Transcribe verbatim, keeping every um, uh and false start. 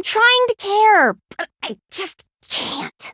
I'm trying to care, but I just can't.